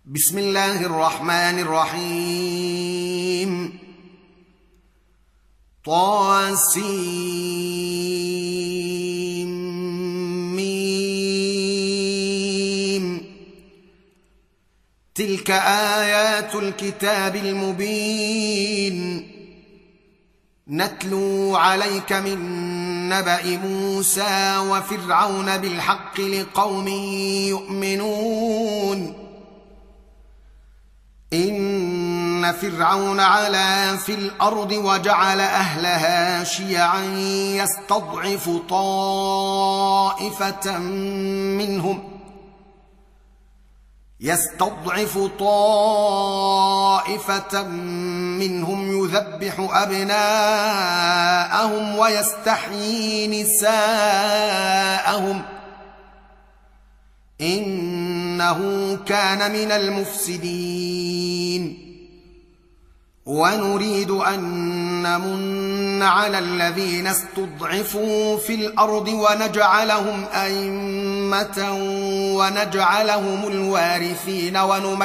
بسم الله الرحمن الرحيم. طاسيم. تلك آيات الكتاب المبين نتلو عليك من نبأ موسى وفرعون بالحق لقوم يؤمنون. إن فرعون علا في الأرض وجعل أهلها شيعا يستضعف طائفة منهم يذبح أبناءهم ويستحيي نساءهم إنه كان من المفسدين. ونريد أن نمن على الذين استضعفوا في الأرض ونجعلهم أئمة ونجعلهم الوارثين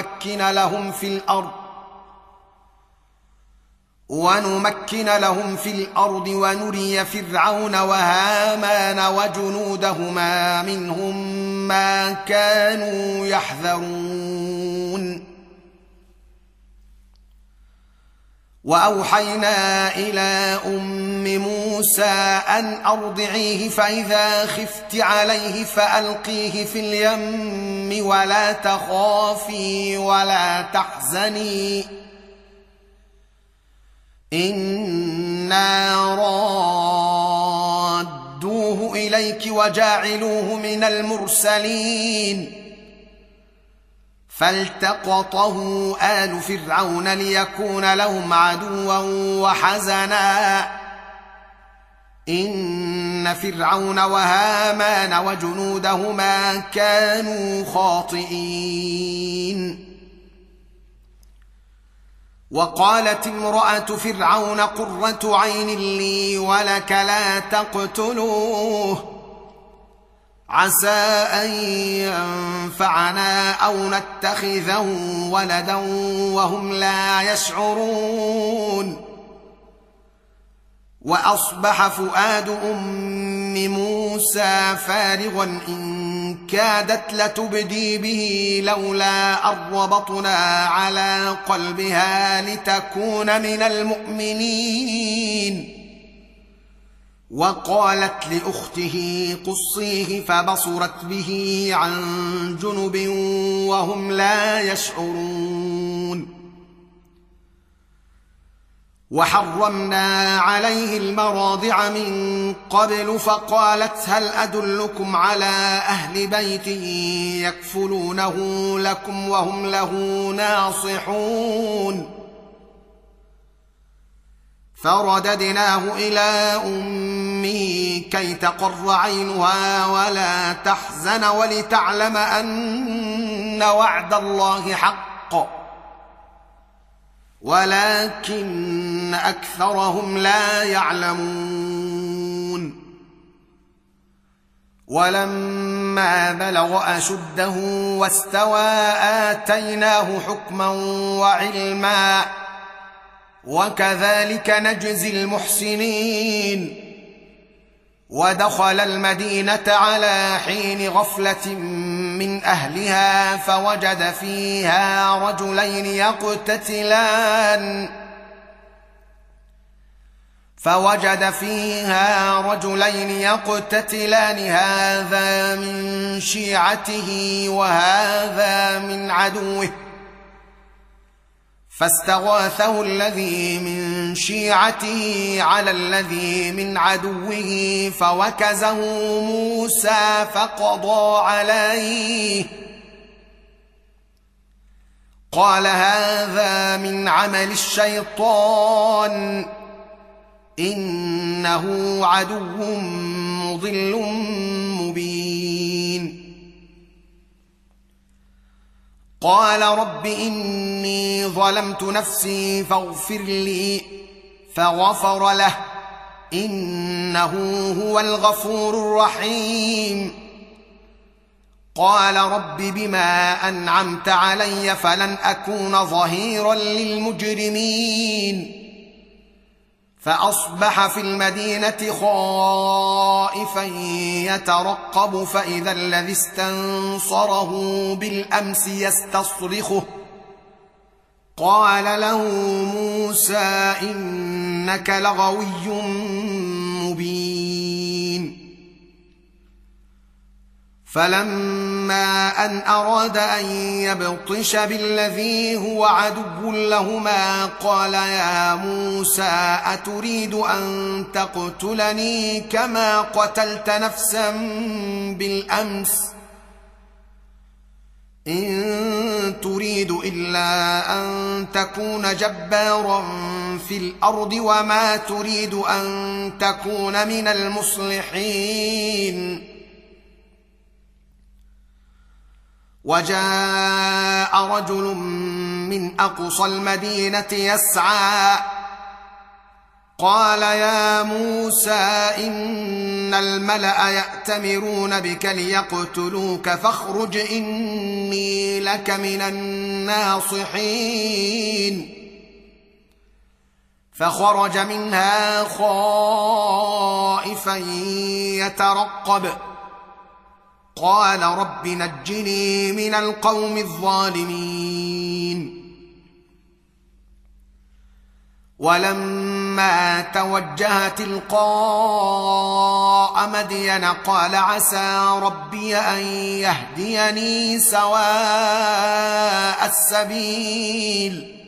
ونمكن لهم في الأرض ونري فرعون وهامان وجنودهما منهم ما كانوا يحذرون. وأوحينا إلى أم موسى أن أرضعيه فإذا خفت عليه فألقيه في اليم ولا تخافي ولا تحزني إنا رادوه إليك وجاعلوه من المرسلين. فالتقطه آل فرعون ليكون لهم عدوا وحزنا إن فرعون وهامان وجنودهما كانوا خاطئين. وقالت امرأة فرعون قرة عين لي ولك لا تقتلوه عسى أن ينفعنا أو نتخذه ولدا وهم لا يشعرون. وأصبح فؤاد أم موسى فارغا إن كادت لتبدي به لولا أن ربطنا على قلبها لتكون من المؤمنين. وقالت لأخته قصيه فبصرت به عن جنب وهم لا يشعرون. وحرمنا عليه المراضع من قبل فقالت هل أدلكم على أهل بيت يكفلونه لكم وهم له ناصحون. فرددناه إلى أمه كي تقر عينها ولا تحزن ولتعلم أن وعد الله حق ولكن أكثرهم لا يعلمون. ولما بلغ أشده واستوى آتيناه حكما وعلما وكذلك نجزي المحسنين. ودخل المدينة على حين غفلة من أهلها فوجد فيها رجلين يقتتلان هذا من شيعته وهذا من عدوه فاستغاثه الذي من شيعته على الذي من عدوه فوكزه موسى فقضى عليه قال هذا من عمل الشيطان إنه عدو مضل مبين. قال رب إني ظلمت نفسي فاغفر لي فغفر له إنه هو الغفور الرحيم. قال رب بما أنعمت علي فلن أكون ظهيرا للمجرمين فأصبح في المدينة خائفا يترقب فإذا الذي استنصره بالأمس يستصرخه قال له موسى إنك لغوي مبين فلما أن أراد أن يبطش بالذي هو عدو لهما قال يا موسى أتريد أن تقتلني كما قتلت نفسا بالأمس إن تريد إلا أن تكون جبارا في الأرض وما تريد أن تكون من المصلحين وجاء رجل من أقصى المدينة يسعى قال يا موسى إن الملأ يأتمرون بك ليقتلوك فاخرج إني لك من الناصحين فخرج منها خائفا يترقب قال رب نجني من القوم الظالمين ولما توجه تلقاء مدين قال عسى ربي أن يهديني سواء السبيل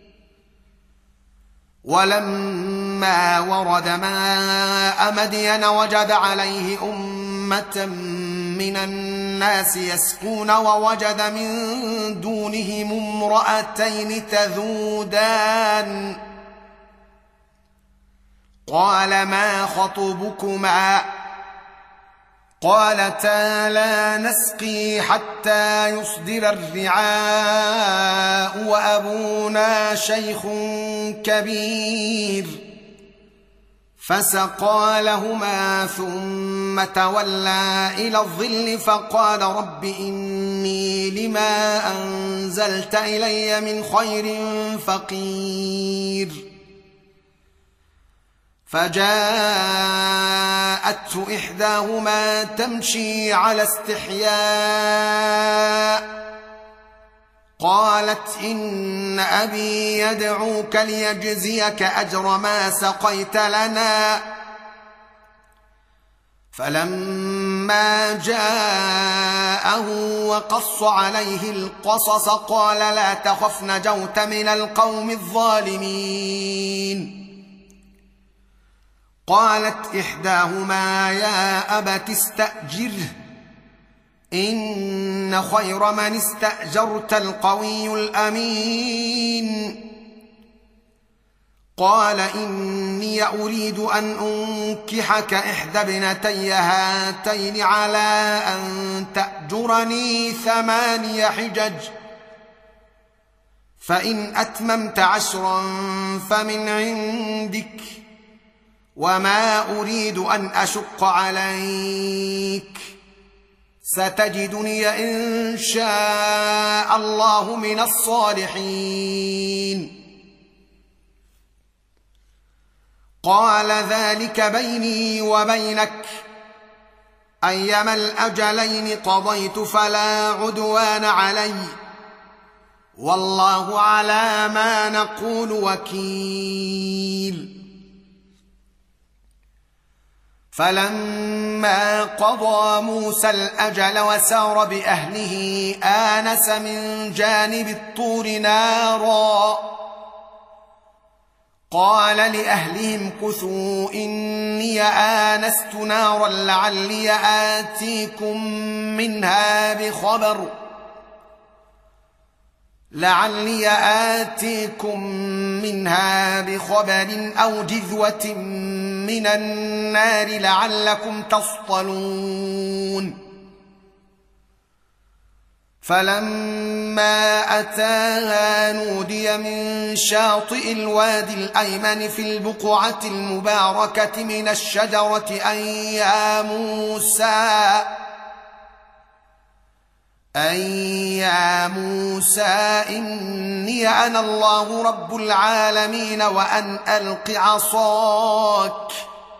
ولما ورد ماء مدين وجد عليه أمة من الناس يسقون ووجد من دونهم امرأتين تذودان قال ما خطبكما قالتا لا نسقي حتى يصدر الرعاء وأبونا شيخ كبير فسقى لهما ثم تولى إلى الظل فقال رب إني لما أنزلت إلي من خير فقير فجاءته إحداهما تمشي على استحياء قالت إن أبي يدعوك ليجزيك أجر ما سقيت لنا فلما جاءه وقص عليه القصص قال لا تخف نجوت من القوم الظالمين قالت إحداهما يا أبت استأجره إن خير من استأجرت القوي الأمين قال إني أريد أن أنكحك إحدى ابنتي هاتين على أن تأجرني 8 حجج فإن أتممت 10 فمن عندك وما أريد أن أشق عليك ستجدني إن شاء الله من الصالحين قال ذلك بيني وبينك أيما الأجلين قضيت فلا عدوان علي والله على ما نقول وكيل فلما قضى موسى الأجل وسار بأهله آنس من جانب الطور نارا قال لأهلهم كثوا إني آنست نارا لعلي آتيكم منها بخبر أو جذوة من النار لعلكم تصطلون فلما أتاها نودي من شاطئ الوادي الأيمن في البقعة المباركة من الشجرة أن يا موسى أن يا موسى إني أنا الله رب العالمين وأن ألق عصاك.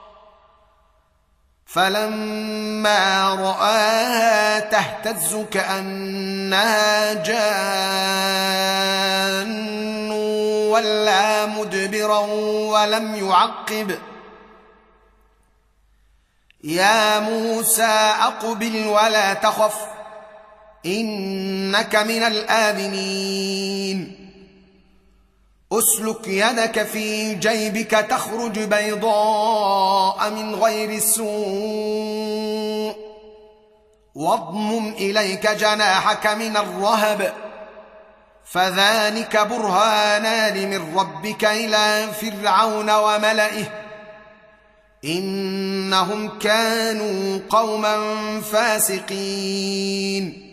فلما رآها تهتز كأنها جان ولى مدبرا ولم يعقب. يا موسى أقبل ولا تخف إنك من الآمنين. أسلك يدك في جيبك تخرج بيضاء من غير سوء واضمم إليك جناحك من الرهب فذلك برهانان من ربك إلى فرعون وملئه إنهم كانوا قوما فاسقين.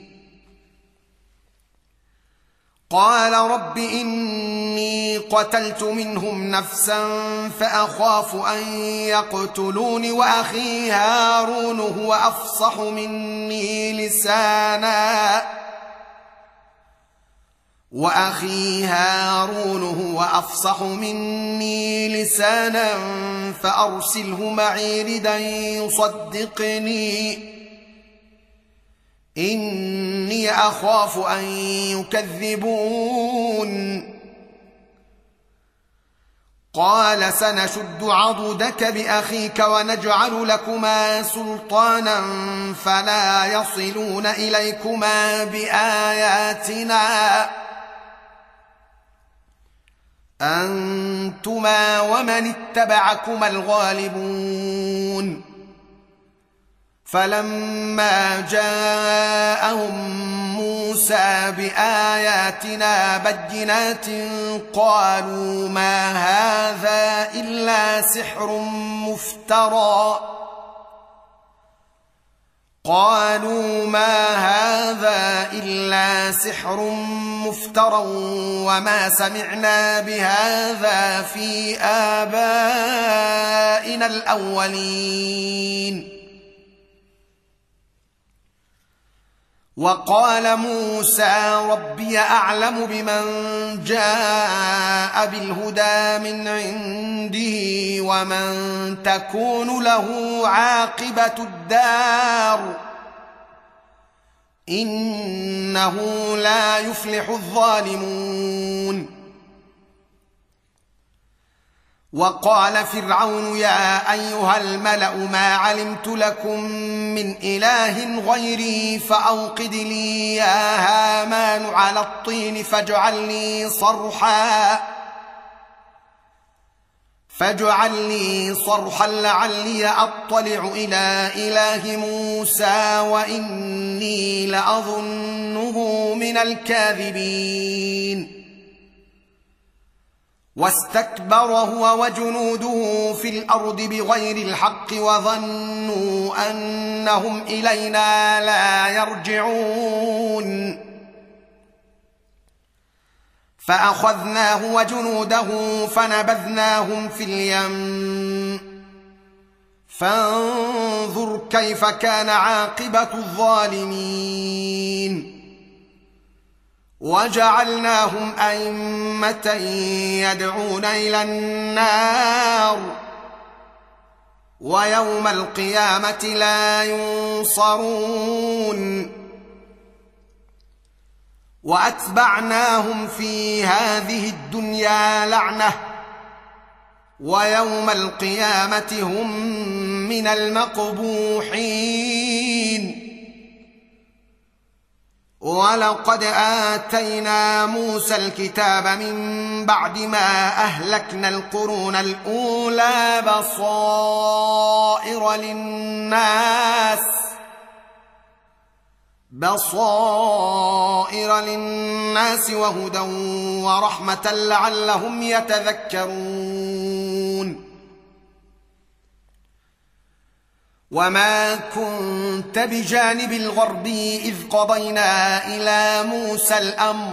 قال رب إني قتلت منهم نفسا فأخاف أن يقتلون وأخي هارون هو أفصح مني لسانا فأرسله معي ردا يصدقني إني أخاف أن يكذبون. قال سنشد عضدك بأخيك ونجعل لكما سلطانا فلا يصلون إليكما بآياتنا أنتما ومن اتبعكما الغالبون. فلما جاءهم موسى بآياتنا بينات قالوا ما هذا إلا سحر مفترى وما سمعنا بهذا في آبائنا الأولين. وقال موسى ربي أعلم بمن جاء بالهدى من عنده ومن تكون له عاقبة الدار إنه لا يفلح الظالمون. وقال فرعون يا أيها الملأ ما علمت لكم من إله غيري فأوقد لي يا هامان على الطين فاجعل لي صرحا لعلي أطلع إلى إله موسى وإني لأظنه من الكاذبين. واستكبر هو وجنوده في الأرض بغير الحق وظنوا أنهم إلينا لا يرجعون. فأخذناه وجنوده فنبذناهم في اليم فانظر كيف كان عاقبة الظالمين. وجعلناهم أئمة يدعون إلى النار ويوم القيامة لا ينصرون. وأتبعناهم في هذه الدنيا لعنة ويوم القيامة هم من المقبوحين. ولقد آتينا موسى الكتاب من بعد ما أهلكنا القرون الأولى بصائر للناس وهدى ورحمة لعلهم يتذكرون. وما كنت بجانب الغربي إذ قضينا إلى موسى الأمر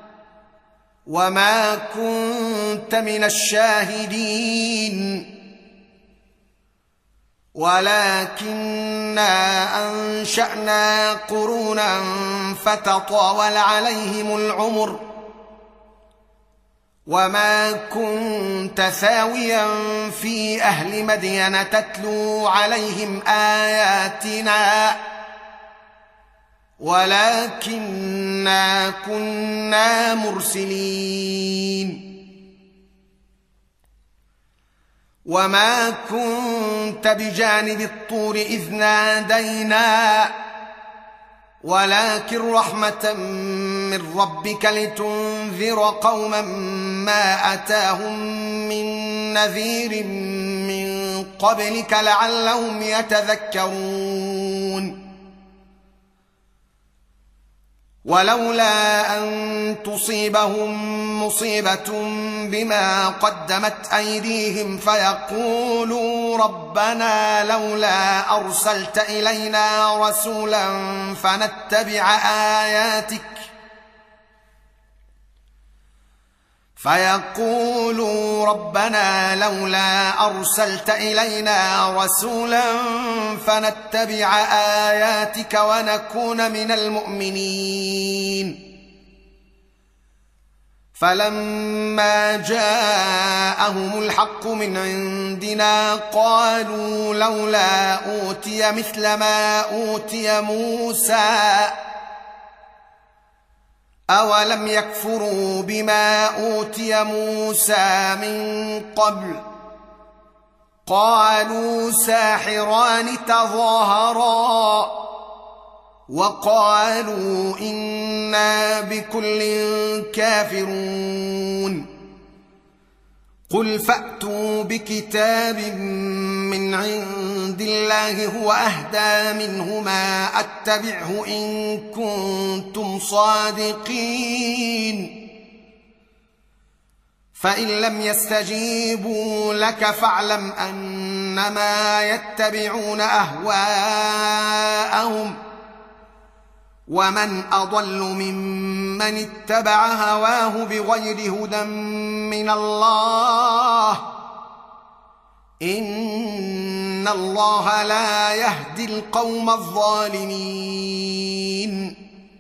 وما كنت من الشاهدين. ولكننا أنشأنا قرونا فتطاول عليهم العمر وما كنت ثاويا في أهل مدين تتلو عليهم آياتنا ولكننا كنا مرسلين وما كنت بجانب الطور إذ نادينا ولكن رحمة من ربك لتنذر قوما ما أتاهم من نذير من قبلك لعلهم يتذكرون ولولا أن تصيبهم مصيبة بما قدمت أيديهم فيقولوا ربنا لولا أرسلت إلينا رسولا فنتبع آياتك ونكون من المؤمنين فلما جاءهم الحق من عندنا قالوا لولا أوتي مثل ما أوتي موسى أولم يكفروا بما أوتي موسى من قبل قالوا ساحران تظاهرا وقالوا إنا بكل كافرون قل فأتوا بكتاب من عند الله هو أهدى منهما أتبعه إن كنتم صادقين فإن لم يستجيبوا لك فاعلم أنما يتبعون أهواءهم ومن أضل ممن اتبع هواه بغير هدى من الله إن الله لا يهدي القوم الظالمين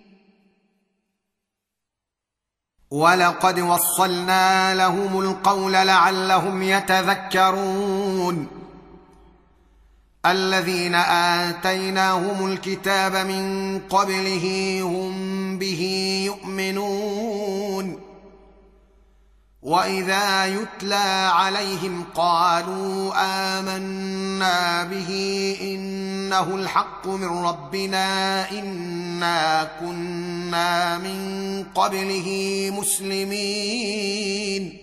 ولقد وصلنا لهم القول لعلهم يتذكرون الذين آتيناهم الكتاب من قبله هم به يؤمنون وإذا يتلى عليهم قالوا آمنا به إنه الحق من ربنا إنا كنا من قبله مسلمين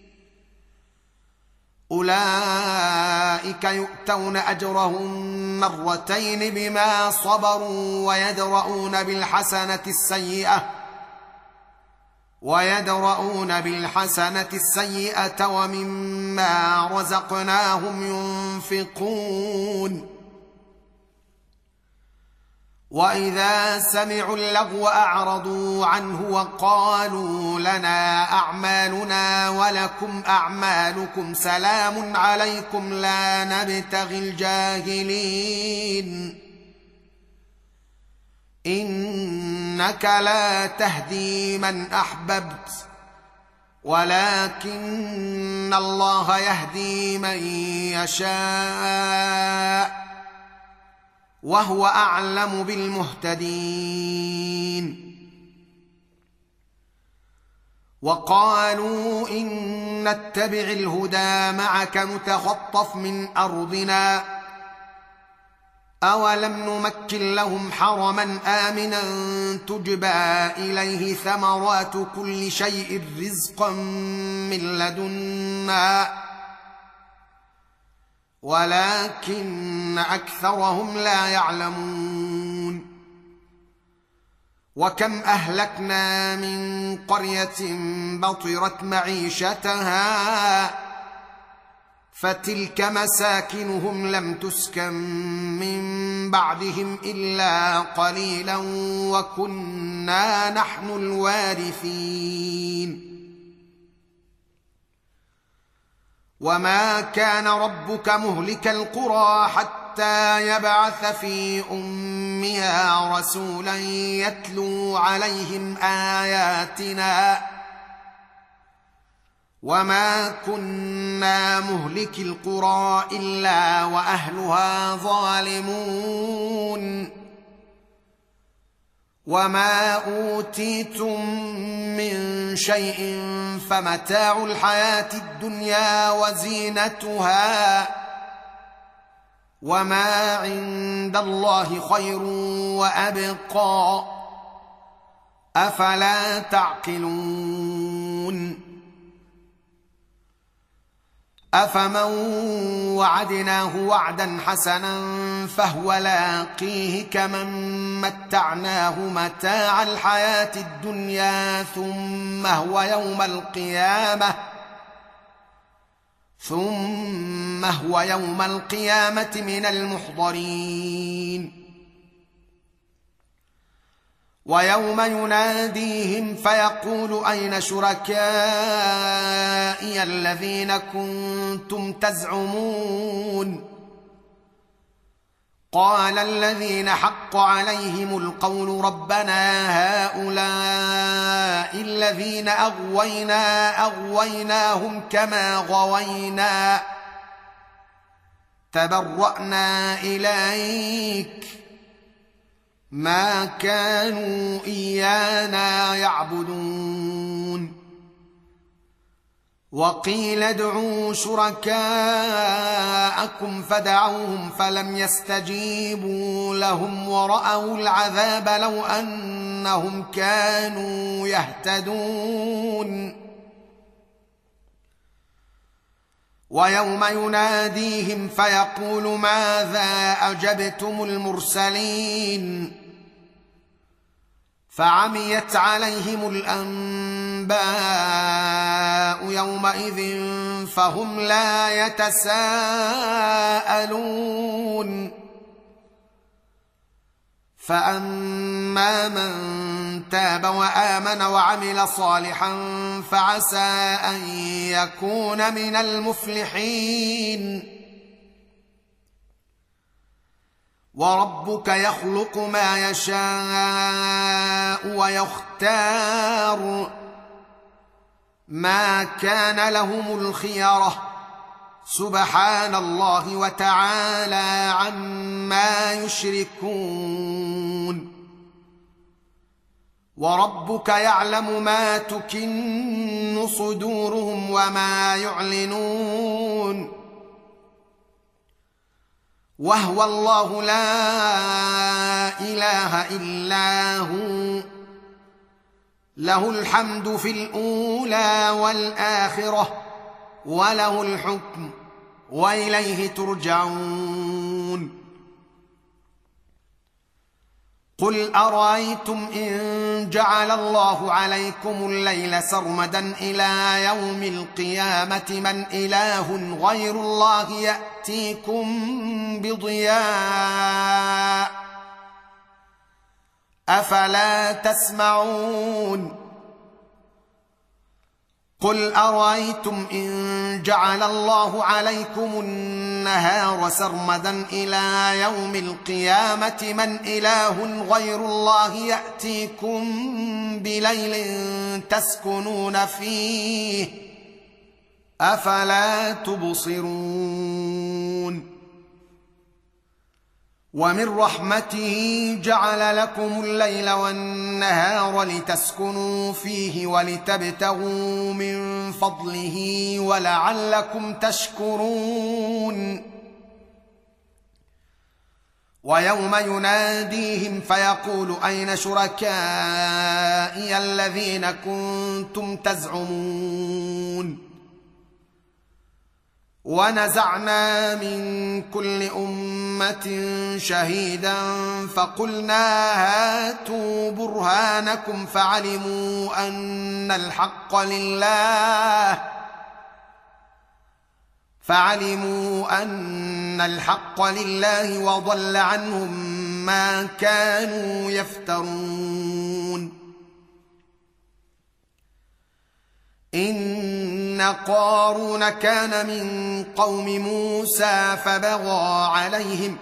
أولئك يؤتون أجرهم مرتين بما صبروا ويدرؤون بالحسنة السيئة ومما رزقناهم ينفقون وإذا سمعوا اللغو أعرضوا عنه وقالوا لنا أعمالنا ولكم أعمالكم سلام عليكم لا نبتغي الجاهلين إنك لا تهدي من أحببت ولكن الله يهدي من يشاء وهو أعلم بالمهتدين وقالوا إن نتبع الهدى معك نتخطف من أرضنا أولم نمكن لهم حرما آمنا تجبى إليه ثمرات كل شيء رزقا من لدنا ولكن أكثرهم لا يعلمون وكم أهلكنا من قرية بطرت معيشتها فتلك مساكنهم لم تسكن من بعدهم إلا قليلا وكنا نحن الوارثين وما كان ربك مهلك القرى حتى حتى يبعث في أمها رسولا يتلو عليهم آياتنا وما كنا مهلكي القرى إلا وأهلها ظالمون وما أوتيتم من شيء فمتاع الحياة الدنيا وزينتها وما عند الله خير وأبقى أفلا تعقلون أفمن وعدناه وعدا حسنا فهو لاقيه كمن متعناه متاع الحياة الدنيا ثم هو يوم القيامة من المحضرين ويوم يناديهم فيقول أين شركائي الذين كنتم تزعمون قال الذين حق عليهم القول ربنا هؤلاء الذين أغويناهم كما غوينا تبرأنا إليك ما كانوا إيانا يعبدون وقيل ادعوا شركاءكم فدعوهم فلم يستجيبوا لهم ورأوا العذاب لو أنهم كانوا يهتدون ويوم يناديهم فيقول ماذا أجبتم المرسلين فعميت عليهم الأنباء يومئذ فهم لا يتساءلون فأما من تاب وآمن وعمل صالحا فعسى أن يكون من المفلحين وربك يخلق ما يشاء ويختار ما كان لهم الخيرة سبحان الله وتعالى عما يشركون وربك يعلم ما تكن صدورهم وما يعلنون وهو الله لا إله إلا هو له الحمد في الأولى والآخرة وله الحكم وإليه ترجعون قل أرأيتم إن جعل الله عليكم الليل سرمدا إلى يوم القيامة من إله غير الله يأتيكم بضياء أفلا تسمعون قل أرأيتم إن جعل الله عليكم النهار سرمدا إلى يوم القيامة من إله غير الله يأتيكم بليل تسكنون فيه أفلا تبصرون ومن رحمته جعل لكم الليل والنهار لتسكنوا فيه ولتبتغوا من فضله ولعلكم تشكرون ويوم يناديهم فيقول أين شركائي الذين كنتم تزعمون ونزعنا من كل أمة شهيدا فقلنا هاتوا برهانكم فعلموا أن الحق لله وضل عنهم ما كانوا يفترون إن إن قارون كان من قوم موسى فبغى عليهم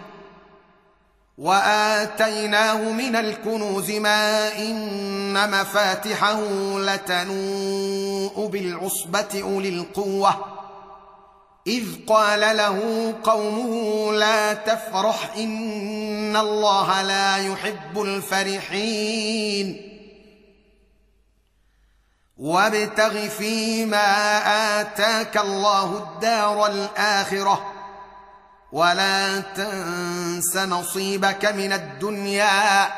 وآتيناه من الكنوز ما إن مفاتحه لتنوء بالعصبة أولي القوة إذ قال له قومه لا تفرح إن الله لا يحب الفرحين وابتغ فيما آتاك الله الدار الآخرة ولا تنس نصيبك من الدنيا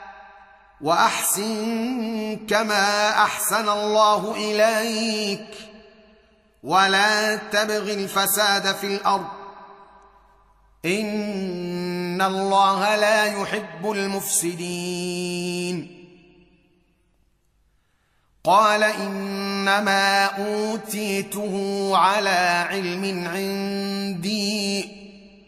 وأحسن كما أحسن الله إليك ولا تبغ الفساد في الأرض إن الله لا يحب المفسدين قال إنما أوتيته على علم عندي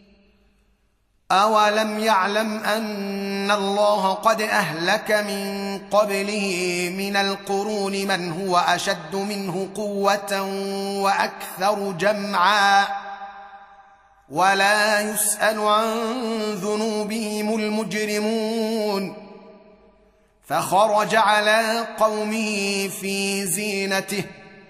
أولم يعلم أن الله قد أهلك من قبله من القرون من هو أشد منه قوة وأكثر جمعا ولا يسأل عن ذنوبهم المجرمون فخرج على قومه في زينته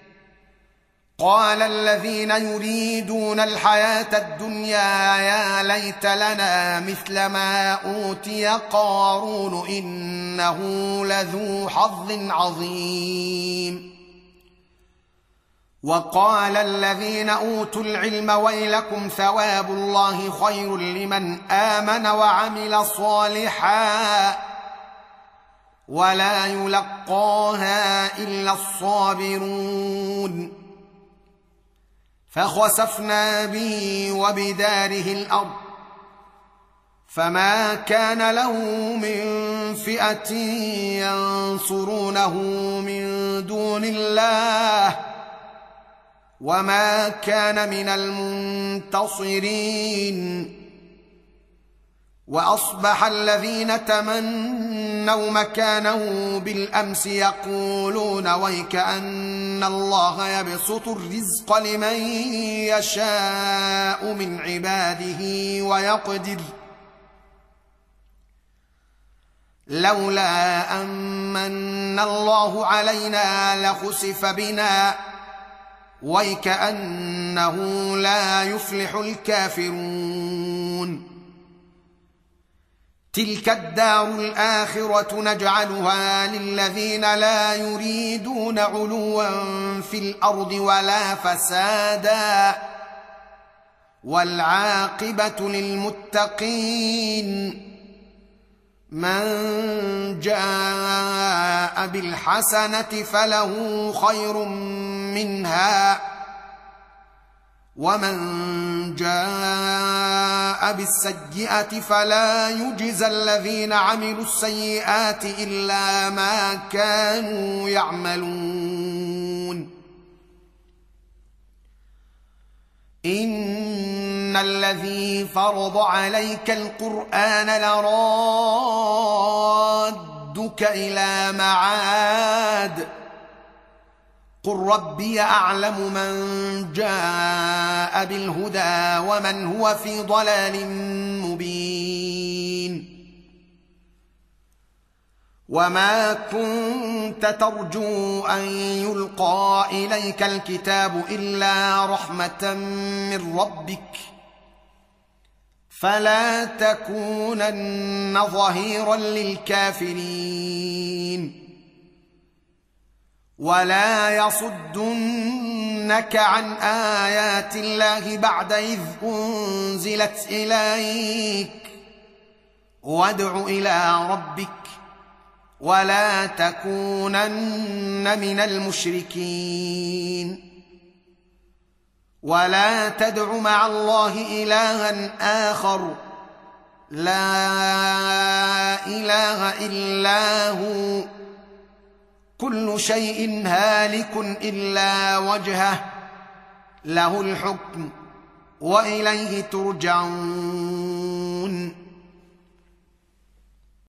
قال الذين يريدون الحياة الدنيا يا ليت لنا مثل ما أوتي قارون إنه لذو حظ عظيم وقال الذين أوتوا العلم ويلكم ثواب الله خير لمن آمن وعمل صالحا ولا يلقاها إلا الصابرون فخسفنا به وبداره الأرض فما كان له من فئة ينصرونه من دون الله وما كان من المنتصرين وأصبح الذين تمنوا مكانه بالأمس يقولون ويكأن الله يبسط الرزق لمن يشاء من عباده ويقدر لولا أمن الله علينا لخسف بنا ويكأنه لا يفلح الكافرون تلك الدار الآخرة نجعلها للذين لا يريدون علوا في الأرض ولا فسادا والعاقبة للمتقين من جاء بالحسنة فله خير منها ومن جاء بالسيئة فلا يجزى الذين عملوا السيئات إلا ما كانوا يعملون إن الذي فرض عليك القرآن لرادك إلى معاد قل ربي أعلم من جاء بالهدى ومن هو في ضلال مبين وما كنت ترجو أن يلقى إليك الكتاب إلا رحمة من ربك فلا تكونن ظهيرا للكافرين ولا يصدنك عن آيات الله بعد إذ أنزلت إليك وادع إلى ربك ولا تكونن من المشركين ولا تدع مع الله إلها آخر لا إله إلا هو كل شيء هالك إلا وجهه له الحكم وإليه ترجعون